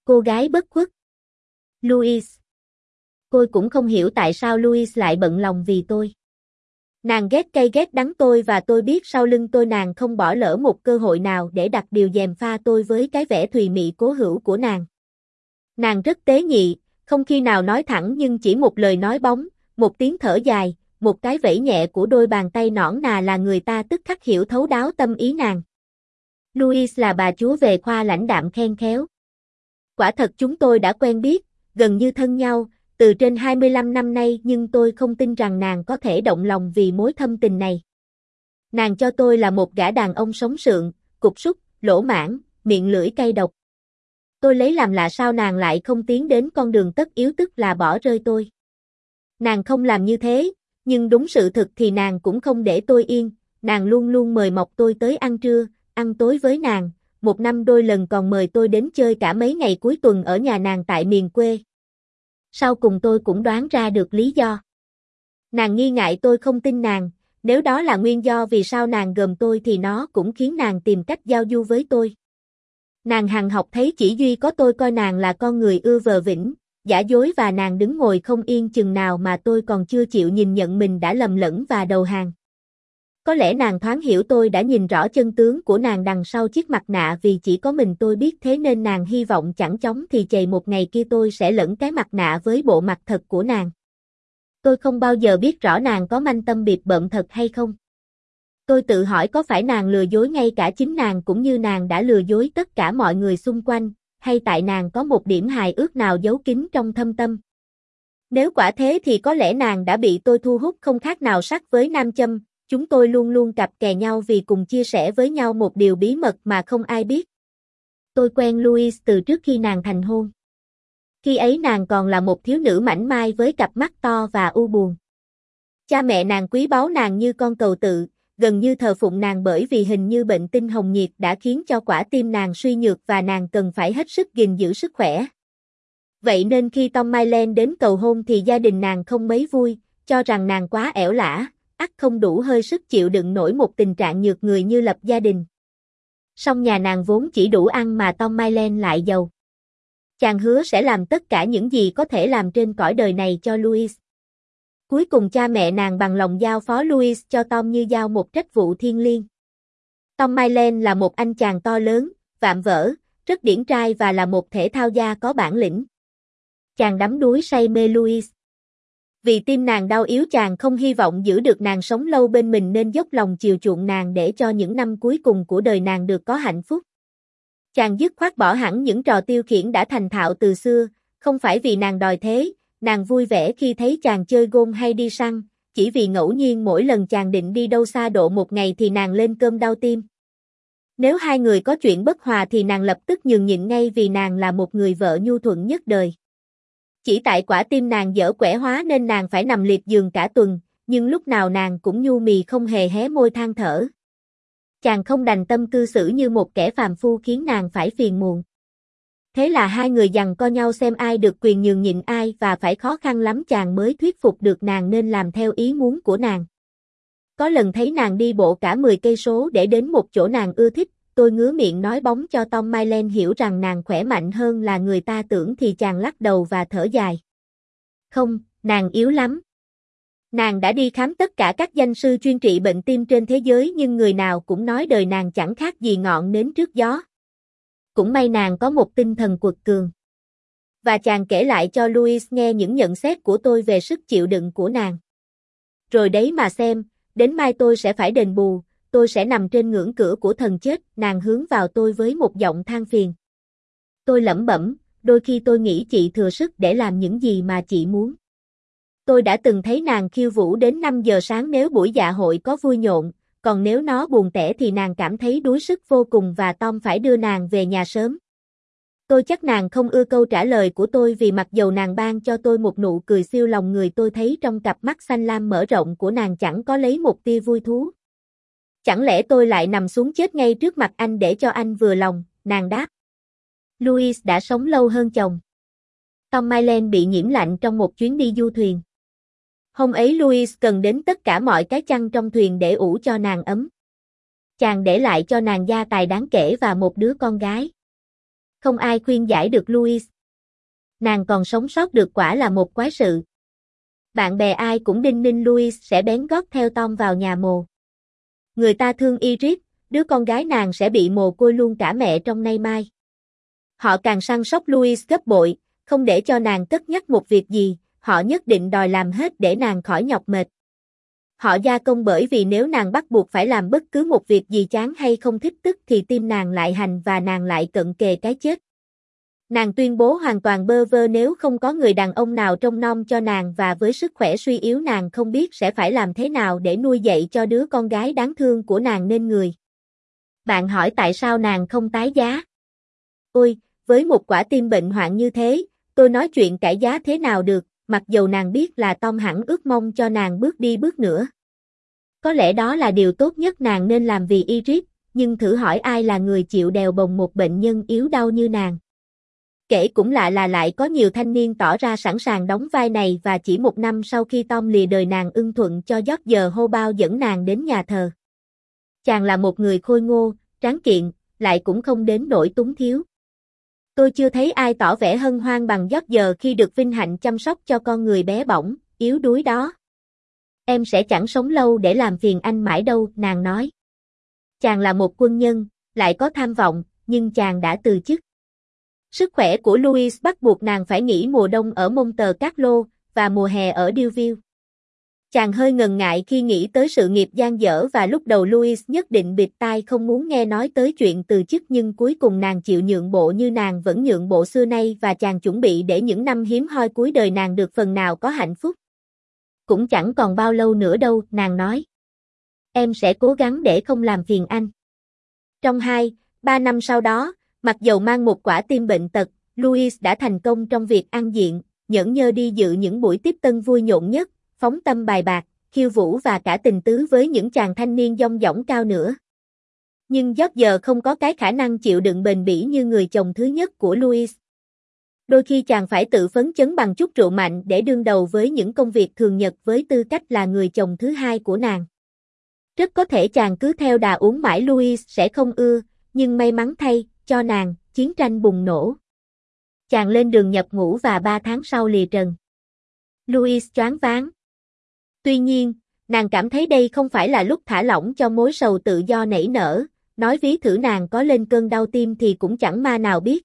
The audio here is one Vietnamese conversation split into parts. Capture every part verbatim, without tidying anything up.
Cô gái bất khuất. Louise. Tôi cũng không hiểu tại sao Louise lại bận lòng vì tôi. Nàng ghét cay ghét đắng tôi và tôi biết sau lưng tôi nàng không bỏ lỡ một cơ hội nào để đặt điều gièm pha tôi với cái vẻ thùy mị cố hữu của nàng. Nàng rất tế nhị, không khi nào nói thẳng nhưng chỉ một lời nói bóng, một tiếng thở dài, một cái vẫy nhẹ của đôi bàn tay nõn nà là người ta tức khắc hiểu thấu đáo tâm ý nàng. Louise là bà chúa về khoa lãnh đạm khen khéo. Quả thật chúng tôi đã quen biết, gần như thân nhau, từ trên hai mươi lăm năm nay nhưng tôi không tin rằng nàng có thể động lòng vì mối thâm tình này. Nàng cho tôi là một gã đàn ông sống sượng, cục súc, lỗ mãng, miệng lưỡi cay độc. Tôi lấy làm lạ sao nàng lại không tiến đến con đường tất yếu tức là bỏ rơi tôi. Nàng không làm như thế, nhưng đúng sự thực thì nàng cũng không để tôi yên, nàng luôn luôn mời mọc tôi tới ăn trưa, ăn tối với nàng, một năm đôi lần còn mời tôi đến chơi cả mấy ngày cuối tuần ở nhà nàng tại miền quê. Sau cùng tôi cũng đoán ra được lý do. Nàng nghi ngại tôi không tin nàng, nếu đó là nguyên do vì sao nàng gờm tôi thì nó cũng khiến nàng tìm cách giao du với tôi. Nàng hằng học thấy chỉ duy có tôi coi nàng là con người ưa vờ vĩnh, giả dối và nàng đứng ngồi không yên chừng nào mà tôi còn chưa chịu nhìn nhận mình đã lầm lẫn và đầu hàng. Có lẽ nàng thoáng hiểu tôi đã nhìn rõ chân tướng của nàng đằng sau chiếc mặt nạ vì chỉ có mình tôi biết thế nên nàng hy vọng chẳng chóng thì chày một ngày kia tôi sẽ lẫn cái mặt nạ với bộ mặt thật của nàng. Tôi không bao giờ biết rõ nàng có manh tâm bịp bợm thật hay không. Tôi tự hỏi có phải nàng lừa dối ngay cả chính nàng cũng như nàng đã lừa dối tất cả mọi người xung quanh, hay tại nàng có một điểm hài ước nào giấu kín trong thâm tâm. Nếu quả thế thì có lẽ nàng đã bị tôi thu hút không khác nào sắt với nam châm. Chúng tôi luôn luôn cặp kè nhau vì cùng chia sẻ với nhau một điều bí mật mà không ai biết. Tôi quen Louise từ trước khi nàng thành hôn. Khi ấy nàng còn là một thiếu nữ mảnh mai với cặp mắt to và u buồn. Cha mẹ nàng quý báu nàng như con cầu tự, gần như thờ phụng nàng bởi vì hình như bệnh tinh hồng nhiệt đã khiến cho quả tim nàng suy nhược và nàng cần phải hết sức gìn giữ sức khỏe. Vậy nên khi Tom Mylen đến cầu hôn thì gia đình nàng không mấy vui, cho rằng nàng quá ẻo lả, ắt không đủ hơi sức chịu đựng nổi một tình trạng nhược người như lập gia đình. Song nhà nàng vốn chỉ đủ ăn mà Tom Mylen lại giàu. Chàng hứa sẽ làm tất cả những gì có thể làm trên cõi đời này cho Louise. Cuối cùng cha mẹ nàng bằng lòng giao phó Louise cho Tom như giao một trách vụ thiêng liêng. Tom Mylen là một anh chàng to lớn, vạm vỡ, rất điển trai và là một thể thao gia có bản lĩnh. Chàng đắm đuối say mê Louise. Vì tim nàng đau yếu chàng không hy vọng giữ được nàng sống lâu bên mình nên dốc lòng chiều chuộng nàng để cho những năm cuối cùng của đời nàng được có hạnh phúc. Chàng dứt khoát bỏ hẳn những trò tiêu khiển đã thành thạo từ xưa, không phải vì nàng đòi thế, nàng vui vẻ khi thấy chàng chơi gôn hay đi săn, chỉ vì ngẫu nhiên mỗi lần chàng định đi đâu xa độ một ngày thì nàng lên cơm đau tim. Nếu hai người có chuyện bất hòa thì nàng lập tức nhường nhịn ngay vì nàng là một người vợ nhu thuận nhất đời. Chỉ tại quả tim nàng dở quẻ hóa nên nàng phải nằm liệt giường cả tuần, nhưng lúc nào nàng cũng nhu mì không hề hé môi than thở. Chàng không đành tâm cư xử như một kẻ phàm phu khiến nàng phải phiền muộn. Thế là hai người giằng co nhau xem ai được quyền nhường nhịn ai và phải khó khăn lắm chàng mới thuyết phục được nàng nên làm theo ý muốn của nàng. Có lần thấy nàng đi bộ cả mười cây số để đến một chỗ nàng ưa thích, tôi ngứa miệng nói bóng cho Tom Mylen hiểu rằng nàng khỏe mạnh hơn là người ta tưởng thì chàng lắc đầu và thở dài. Không, nàng yếu lắm. Nàng đã đi khám tất cả các danh sư chuyên trị bệnh tim trên thế giới nhưng người nào cũng nói đời nàng chẳng khác gì ngọn nến trước gió. Cũng may nàng có một tinh thần quật cường. Và chàng kể lại cho Louise nghe những nhận xét của tôi về sức chịu đựng của nàng. Rồi đấy mà xem, đến mai tôi sẽ phải đền bù, tôi sẽ nằm trên ngưỡng cửa của thần chết, nàng hướng vào tôi với một giọng than phiền. Tôi lẩm bẩm, đôi khi tôi nghĩ chị thừa sức để làm những gì mà chị muốn. Tôi đã từng thấy nàng khiêu vũ đến năm giờ sáng nếu buổi dạ hội có vui nhộn, còn nếu nó buồn tẻ thì nàng cảm thấy đuối sức vô cùng và Tom phải đưa nàng về nhà sớm. Tôi chắc nàng không ưa câu trả lời của tôi vì mặc dầu nàng ban cho tôi một nụ cười siêu lòng người tôi thấy trong cặp mắt xanh lam mở rộng của nàng chẳng có lấy một tia vui thú. Chẳng lẽ tôi lại nằm xuống chết ngay trước mặt anh để cho anh vừa lòng, nàng đáp. Louise đã sống lâu hơn chồng. Tom Mylen bị nhiễm lạnh trong một chuyến đi du thuyền. Hôm ấy Louise cần đến tất cả mọi cái chăn trong thuyền để ủ cho nàng ấm. Chàng để lại cho nàng gia tài đáng kể và một đứa con gái. Không ai khuyên giải được Louis. Nàng còn sống sót được quả là một quái sự. Bạn bè ai cũng đinh ninh Louis sẽ bén gót theo Tom vào nhà mồ. Người ta thương Iris, đứa con gái nàng sẽ bị mồ côi luôn cả mẹ trong nay mai. Họ càng săn sóc Louis gấp bội, không để cho nàng cất nhắc một việc gì, họ nhất định đòi làm hết để nàng khỏi nhọc mệt. Họ gia công bởi vì nếu nàng bắt buộc phải làm bất cứ một việc gì chán hay không thích tức thì tim nàng lại hành và nàng lại cận kề cái chết. Nàng tuyên bố hoàn toàn bơ vơ nếu không có người đàn ông nào trông nom cho nàng và với sức khỏe suy yếu nàng không biết sẽ phải làm thế nào để nuôi dạy cho đứa con gái đáng thương của nàng nên người. Bạn hỏi tại sao nàng không tái giá? Ôi, với một quả tim bệnh hoạn như thế, tôi nói chuyện cải giá thế nào được, mặc dầu nàng biết là Tom hẳn ước mong cho nàng bước đi bước nữa. Có lẽ đó là điều tốt nhất nàng nên làm vì Iris, nhưng thử hỏi ai là người chịu đèo bồng một bệnh nhân yếu đau như nàng. Kể cũng lạ là lại có nhiều thanh niên tỏ ra sẵn sàng đóng vai này và chỉ một năm sau khi Tom lìa đời nàng ưng thuận cho George Hobart dẫn nàng đến nhà thờ. Chàng là một người khôi ngô, tráng kiện, lại cũng không đến nỗi túng thiếu. Tôi chưa thấy ai tỏ vẻ hân hoan bằng George khi được vinh hạnh chăm sóc cho con người bé bỏng, yếu đuối đó. Em sẽ chẳng sống lâu để làm phiền anh mãi đâu, nàng nói. Chàng là một quân nhân, lại có tham vọng, nhưng chàng đã từ chức. Sức khỏe của Louis bắt buộc nàng phải nghỉ mùa đông ở Monte Carlo và mùa hè ở Deauville. Chàng hơi ngần ngại khi nghĩ tới sự nghiệp dang dở và lúc đầu Louis nhất định bịt tai không muốn nghe nói tới chuyện từ chức nhưng cuối cùng nàng chịu nhượng bộ như nàng vẫn nhượng bộ xưa nay và chàng chuẩn bị để những năm hiếm hoi cuối đời nàng được phần nào có hạnh phúc. Cũng chẳng còn bao lâu nữa đâu, nàng nói. Em sẽ cố gắng để không làm phiền anh. Trong hai, ba năm sau đó, mặc dầu mang một quả tim bệnh tật, Louis đã thành công trong việc ăn diện, nhẫn nhơ đi dự những buổi tiếp tân vui nhộn nhất, phóng tâm bài bạc, khiêu vũ và cả tình tứ với những chàng thanh niên dong dỏng cao nữa. Nhưng George không có cái khả năng chịu đựng bền bỉ như người chồng thứ nhất của Louis. Đôi khi chàng phải tự phấn chấn bằng chút rượu mạnh để đương đầu với những công việc thường nhật với tư cách là người chồng thứ hai của nàng. Rất có thể chàng cứ theo đà uống mãi Louis sẽ không ưa, nhưng may mắn thay, cho nàng, chiến tranh bùng nổ. Chàng lên đường nhập ngũ và ba tháng sau lìa trần. Louis choáng váng. Tuy nhiên, nàng cảm thấy đây không phải là lúc thả lỏng cho mối sầu tự do nảy nở, nói ví thử nàng có lên cơn đau tim thì cũng chẳng ma nào biết.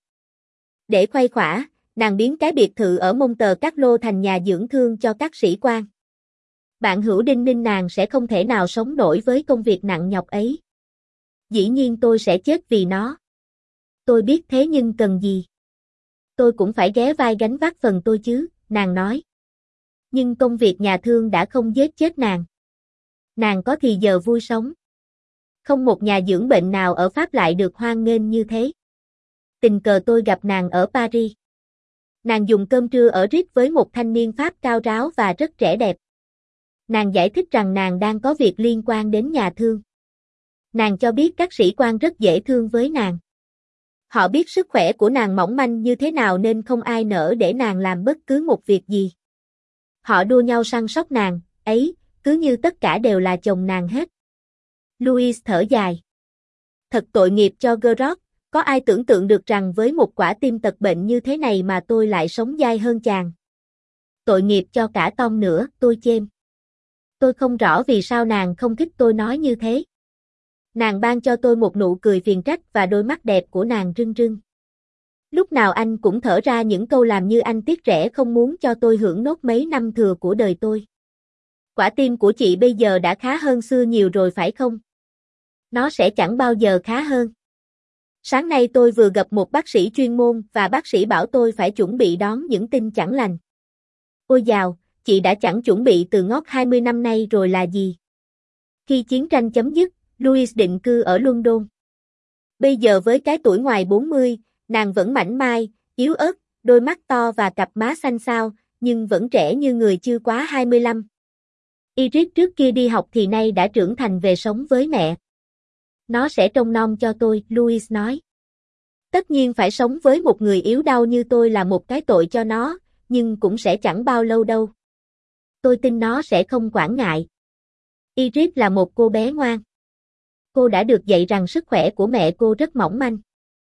Để khuây khỏa, nàng biến cái biệt thự ở Monte Carlo thành nhà dưỡng thương cho các sĩ quan. Bạn hữu đinh ninh nàng sẽ không thể nào sống nổi với công việc nặng nhọc ấy. Dĩ nhiên tôi sẽ chết vì nó. Tôi biết thế nhưng cần gì? Tôi cũng phải ghé vai gánh vác phần tôi chứ, nàng nói. Nhưng công việc nhà thương đã không giết chết nàng. Nàng có thì giờ vui sống. Không một nhà dưỡng bệnh nào ở Pháp lại được hoan nghênh như thế. Tình cờ tôi gặp nàng ở Paris. Nàng dùng cơm trưa ở Ritz với một thanh niên Pháp cao ráo và rất trẻ đẹp. Nàng giải thích rằng nàng đang có việc liên quan đến nhà thương. Nàng cho biết các sĩ quan rất dễ thương với nàng. Họ biết sức khỏe của nàng mỏng manh như thế nào nên không ai nỡ để nàng làm bất cứ một việc gì. Họ đua nhau săn sóc nàng, ấy, cứ như tất cả đều là chồng nàng hết. Louis thở dài. Thật tội nghiệp cho Gerard, có ai tưởng tượng được rằng với một quả tim tật bệnh như thế này mà tôi lại sống dai hơn chàng. Tội nghiệp cho cả Tom nữa, tôi chêm. Tôi không rõ vì sao nàng không thích tôi nói như thế. Nàng ban cho tôi một nụ cười phiền trách và đôi mắt đẹp của nàng rưng rưng. Lúc nào anh cũng thở ra những câu làm như anh tiếc rẻ không muốn cho tôi hưởng nốt mấy năm thừa của đời tôi. Quả tim của chị bây giờ đã khá hơn xưa nhiều rồi phải không? Nó sẽ chẳng bao giờ khá hơn. Sáng nay tôi vừa gặp một bác sĩ chuyên môn và bác sĩ bảo tôi phải chuẩn bị đón những tin chẳng lành. Ôi dào, chị đã chẳng chuẩn bị từ ngót hai mươi năm nay rồi là gì? Khi chiến tranh chấm dứt, Louis định cư ở London. Bây giờ với cái tuổi ngoài bốn mươi, nàng vẫn mảnh mai, yếu ớt, đôi mắt to và cặp má xanh xao, nhưng vẫn trẻ như người chưa quá hai mươi lăm. Iris trước kia đi học thì nay đã trưởng thành về sống với mẹ. Nó sẽ trông nom cho tôi, Louis nói. Tất nhiên phải sống với một người yếu đau như tôi là một cái tội cho nó, nhưng cũng sẽ chẳng bao lâu đâu. Tôi tin nó sẽ không quản ngại. Iris là một cô bé ngoan. Cô đã được dạy rằng sức khỏe của mẹ cô rất mỏng manh.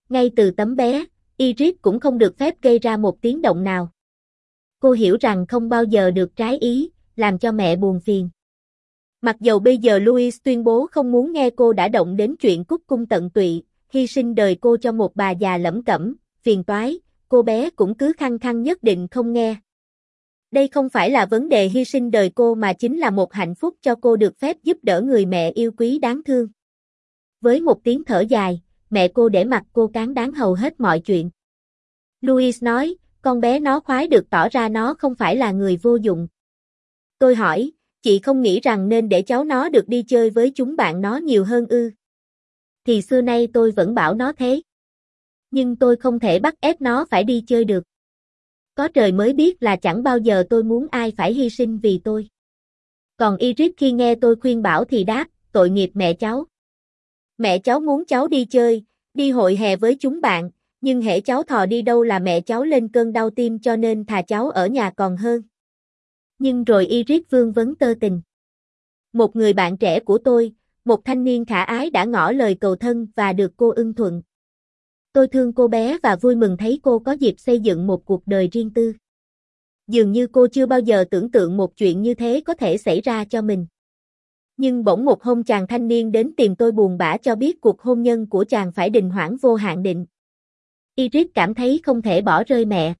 Ngay từ tấm bé, Iris cũng không được phép gây ra một tiếng động nào. Cô hiểu rằng không bao giờ được trái ý, làm cho mẹ buồn phiền. Mặc dầu bây giờ Louis tuyên bố không muốn nghe cô đã động đến chuyện cúc cung tận tụy, hy sinh đời cô cho một bà già lẩm cẩm, phiền toái, cô bé cũng cứ khăng khăng nhất định không nghe. Đây không phải là vấn đề hy sinh đời cô mà chính là một hạnh phúc cho cô được phép giúp đỡ người mẹ yêu quý đáng thương. Với một tiếng thở dài, mẹ cô để mặc cô cán đáng hầu hết mọi chuyện. Louis nói, con bé nó khoái được tỏ ra nó không phải là người vô dụng. Tôi hỏi, chị không nghĩ rằng nên để cháu nó được đi chơi với chúng bạn nó nhiều hơn ư? Thì xưa nay tôi vẫn bảo nó thế. Nhưng tôi không thể bắt ép nó phải đi chơi được. Có trời mới biết là chẳng bao giờ tôi muốn ai phải hy sinh vì tôi. Còn Iris khi nghe tôi khuyên bảo thì đáp, tội nghiệp mẹ cháu. Mẹ cháu muốn cháu đi chơi, đi hội hè với chúng bạn, nhưng hễ cháu thò đi đâu là mẹ cháu lên cơn đau tim cho nên thà cháu ở nhà còn hơn. Nhưng rồi Iris vương vấn tơ tình. Một người bạn trẻ của tôi, một thanh niên khả ái đã ngỏ lời cầu thân và được cô ưng thuận. Tôi thương cô bé và vui mừng thấy cô có dịp xây dựng một cuộc đời riêng tư. Dường như cô chưa bao giờ tưởng tượng một chuyện như thế có thể xảy ra cho mình. Nhưng bỗng một hôm chàng thanh niên đến tìm tôi buồn bã cho biết cuộc hôn nhân của chàng phải đình hoãn vô hạn định. Iris cảm thấy không thể bỏ rơi mẹ.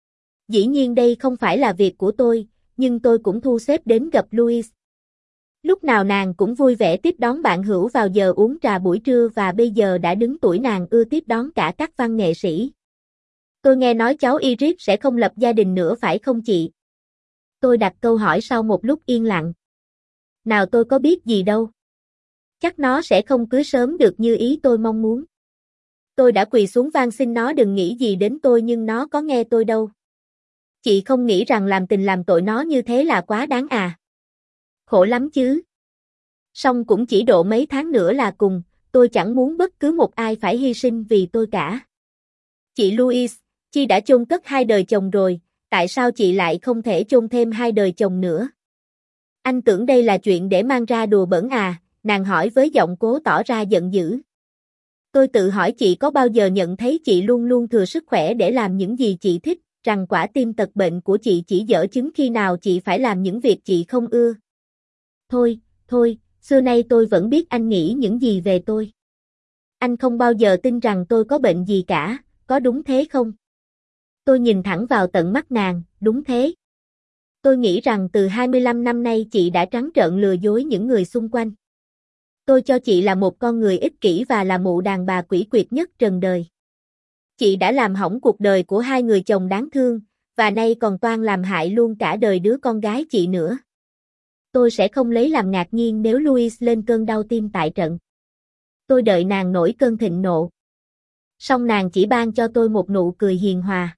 Dĩ nhiên đây không phải là việc của tôi, nhưng tôi cũng thu xếp đến gặp Louis. Lúc nào nàng cũng vui vẻ tiếp đón bạn hữu vào giờ uống trà buổi trưa và bây giờ đã đứng tuổi nàng ưa tiếp đón cả các văn nghệ sĩ. Tôi nghe nói cháu Iris sẽ không lập gia đình nữa phải không chị? Tôi đặt câu hỏi sau một lúc yên lặng. Nào tôi có biết gì đâu. Chắc nó sẽ không cưới sớm được như ý tôi mong muốn. Tôi đã quỳ xuống van xin nó đừng nghĩ gì đến tôi nhưng nó có nghe tôi đâu. Chị không nghĩ rằng làm tình làm tội nó như thế là quá đáng à? Khổ lắm chứ. Song cũng chỉ độ mấy tháng nữa là cùng, tôi chẳng muốn bất cứ một ai phải hy sinh vì tôi cả. Chị Louise, chị đã chôn cất hai đời chồng rồi, tại sao chị lại không thể chôn thêm hai đời chồng nữa? Anh tưởng đây là chuyện để mang ra đùa bỡn à, nàng hỏi với giọng cố tỏ ra giận dữ. Tôi tự hỏi chị có bao giờ nhận thấy chị luôn luôn thừa sức khỏe để làm những gì chị thích, rằng quả tim tật bệnh của chị chỉ dở chứng khi nào chị phải làm những việc chị không ưa. Thôi, thôi, xưa nay tôi vẫn biết anh nghĩ những gì về tôi. Anh không bao giờ tin rằng tôi có bệnh gì cả, có đúng thế không? Tôi nhìn thẳng vào tận mắt nàng, đúng thế. Tôi nghĩ rằng từ hai mươi lăm năm nay chị đã trắng trợn lừa dối những người xung quanh. Tôi cho chị là một con người ích kỷ và là mụ đàn bà quỷ quyệt nhất trần đời. Chị đã làm hỏng cuộc đời của hai người chồng đáng thương, và nay còn toan làm hại luôn cả đời đứa con gái chị nữa. Tôi sẽ không lấy làm ngạc nhiên nếu Louis lên cơn đau tim tại trận. Tôi đợi nàng nổi cơn thịnh nộ. Song nàng chỉ ban cho tôi một nụ cười hiền hòa.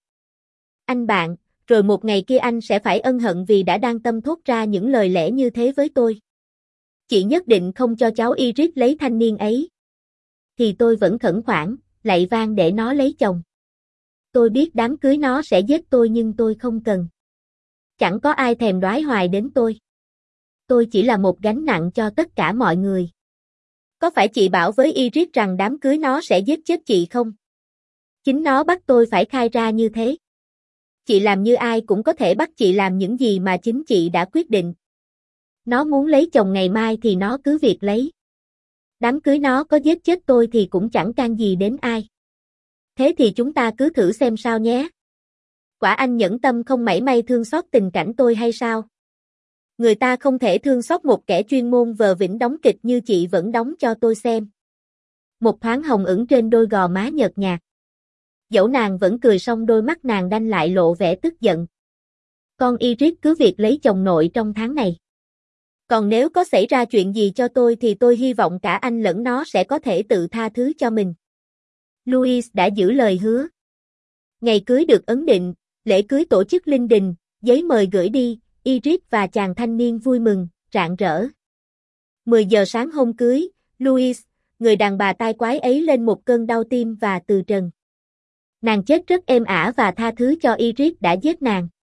Anh bạn, rồi một ngày kia anh sẽ phải ân hận vì đã đang tâm thốt ra những lời lẽ như thế với tôi. Chị nhất định không cho cháu Iris lấy thanh niên ấy. Thì tôi vẫn khẩn khoản, lạy van để nó lấy chồng. Tôi biết đám cưới nó sẽ giết tôi nhưng tôi không cần. Chẳng có ai thèm đoái hoài đến tôi. Tôi chỉ là một gánh nặng cho tất cả mọi người. Có phải chị bảo với Iris rằng đám cưới nó sẽ giết chết chị không? Chính nó bắt tôi phải khai ra như thế. Chị làm như ai cũng có thể bắt chị làm những gì mà chính chị đã quyết định. Nó muốn lấy chồng ngày mai thì nó cứ việc lấy. Đám cưới nó có giết chết tôi thì cũng chẳng can gì đến ai. Thế thì chúng ta cứ thử xem sao nhé. Quả anh nhẫn tâm không mảy may thương xót tình cảnh tôi hay sao? Người ta không thể thương xót một kẻ chuyên môn vờ vĩnh đóng kịch như chị vẫn đóng cho tôi xem. Một thoáng hồng ửng trên đôi gò má nhợt nhạt. Dẫu nàng vẫn cười song đôi mắt nàng đanh lại lộ vẻ tức giận. Con Iris cứ việc lấy chồng nội trong tháng này. Còn nếu có xảy ra chuyện gì cho tôi thì tôi hy vọng cả anh lẫn nó sẽ có thể tự tha thứ cho mình. Louis đã giữ lời hứa. Ngày cưới được ấn định, lễ cưới tổ chức linh đình, giấy mời gửi đi, Iris và chàng thanh niên vui mừng, rạng rỡ. mười giờ sáng hôm cưới, Louis, người đàn bà tai quái ấy lên một cơn đau tim và từ trần. Nàng chết rất êm ả và tha thứ cho Iris đã giết nàng.